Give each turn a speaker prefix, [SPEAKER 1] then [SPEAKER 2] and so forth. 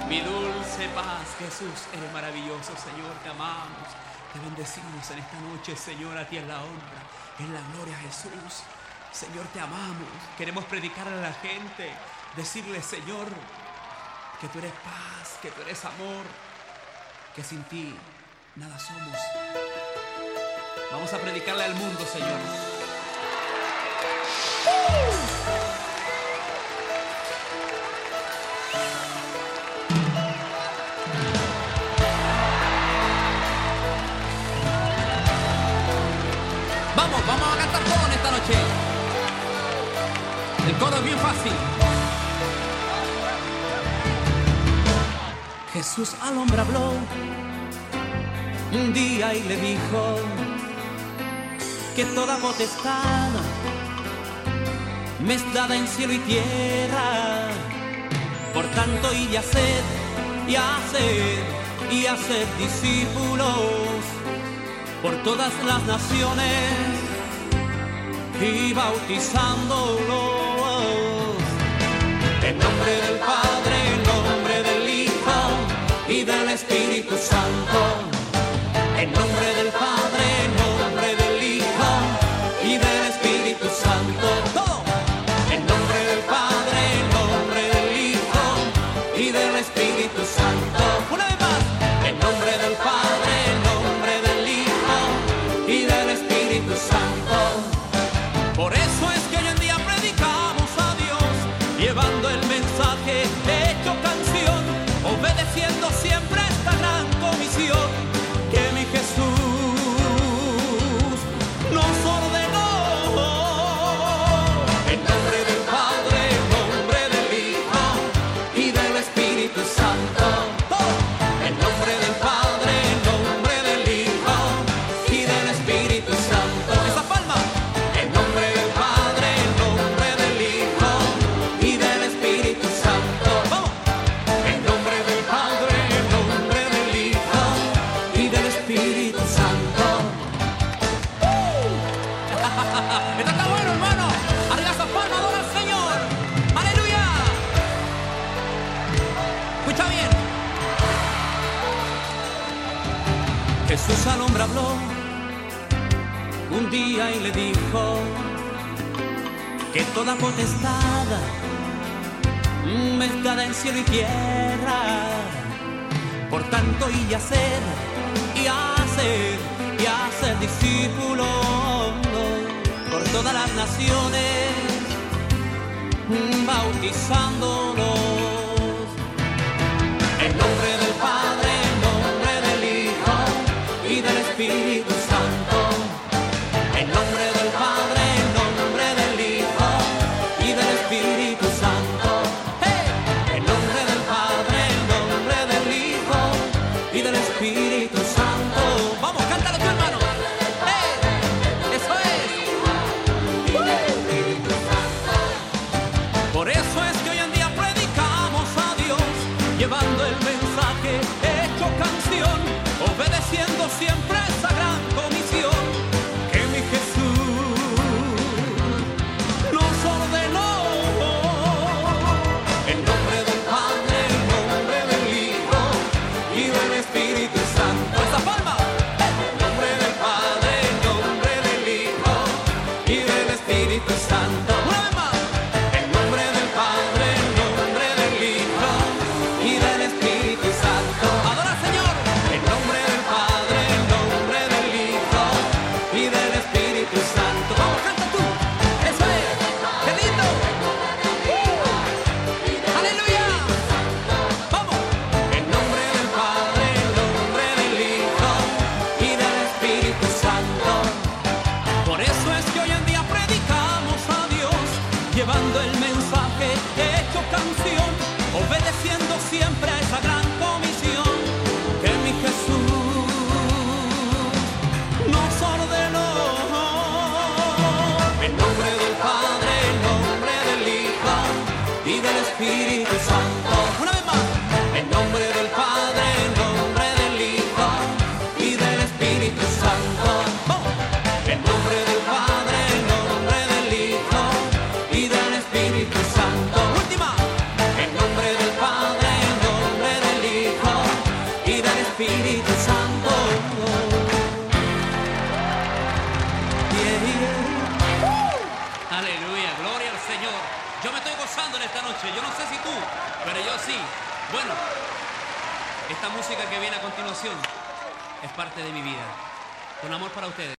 [SPEAKER 1] Mi dulce paz, Jesús, eres maravilloso, Señor, te amamos, te bendecimos en esta noche, Señor, a ti es la honra, es la gloria, Jesús. Señor, te amamos, queremos predicar a la gente, decirle, Señor, que tú eres paz, que tú eres amor, que sin ti nada somos. Vamos a predicarle al mundo, Señor. Vamos a cantar todos en esta noche. El coro es bien fácil. Jesús al hombre habló un día y le dijo que toda potestad me es dada en cielo y tierra. Por tanto, y hacer discípulos por todas las naciones y bautizándolos en nombre del Padre, en nombre del Hijo y del Espíritu Santo. En nombre del Padre, en nombre del Hijo y del Espíritu Santo. ¡Todo! En nombre del Padre, en nombre del Hijo y del Espíritu Santo. Una vez más. En nombre del Padre, en nombre del Hijo y del Espíritu Santo. Por eso es que hoy en día predicamos a Dios, llevando el mensaje hecho canción, obedeciendo siempre esta gran comisión que mi Jesús nos ordenó. En nombre del Padre, en nombre del Hijo y del Espíritu Santo. En nombre del Padre, en nombre del Hijo y del Espíritu Santo. Esa palma. En nombre del Padre, en nombre del Hijo y del Espíritu Santo. Vamos. En nombre del Padre, en nombre del Hijo y del Espíritu Santo. Esto está bueno, hermano. Arriba esa palma, adora al Señor. Aleluya. Escucha bien. Jesús al hombre habló un día y le dijo que toda potestad me es dada en cielo y tierra. Por tanto, y hacer discípulos por todas las naciones, bautizándolos en nombre del Padre, en nombre del Hijo y del Espíritu Santo. En nombre del Padre, en nombre del Hijo y del Espíritu Santo. ¡Hey! En nombre del Padre, en nombre del Hijo y del Espíritu Santo. Vamos, cántalo tú, hermano. ¡Hey! Eso es. Por eso es que hoy en día predicamos
[SPEAKER 2] Aleluya, gloria al Señor. Yo me estoy gozando en esta noche. Yo no sé si tú, pero yo sí. Bueno, esta música que viene a continuación es parte de mi vida. Con amor para ustedes.